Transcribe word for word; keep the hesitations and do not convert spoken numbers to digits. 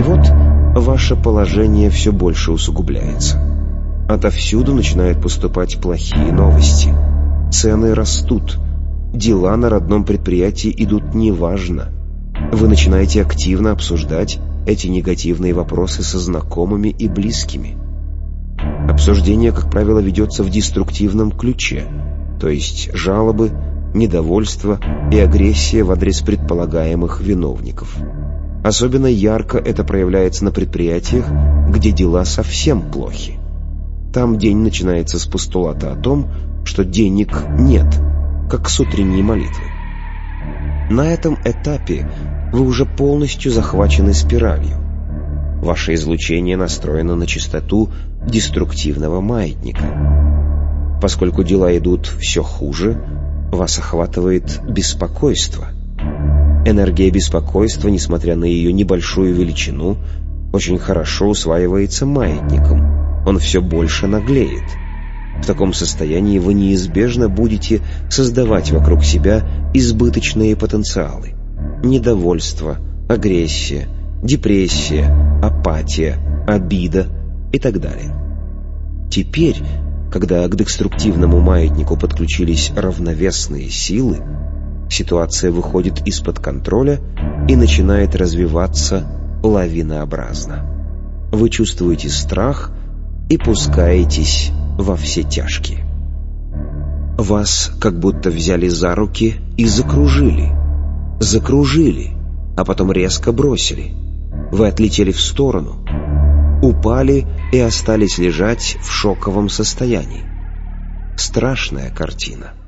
вот ваше положение все больше усугубляется. Отовсюду начинают поступать плохие новости. Цены растут. Дела на родном предприятии идут неважно. Вы начинаете активно обсуждать эти негативные вопросы со знакомыми и близкими. Обсуждение, как правило, ведется в деструктивном ключе, то есть жалобы, недовольство и агрессия в адрес предполагаемых виновников. Особенно ярко это проявляется на предприятиях, где дела совсем плохи. Там день начинается с постулата о том, что денег нет, как с утренней молитвы. На этом этапе вы уже полностью захвачены спиралью. Ваше излучение настроено на частоту деструктивного маятника. Поскольку дела идут все хуже, вас охватывает беспокойство. Энергия беспокойства, несмотря на ее небольшую величину, очень хорошо усваивается маятником. Он все больше наглеет. В таком состоянии вы неизбежно будете создавать вокруг себя избыточные потенциалы. Недовольство, агрессия, депрессия, апатия, обида и так далее. Теперь, когда к деструктивному маятнику подключились равновесные силы, ситуация выходит из-под контроля и начинает развиваться лавинообразно. Вы чувствуете страх и пускаетесь во все тяжкие. Вас как будто взяли за руки и закружили. Закружили, а потом резко бросили. Вы отлетели в сторону, упали и остались лежать в шоковом состоянии. Страшная картина.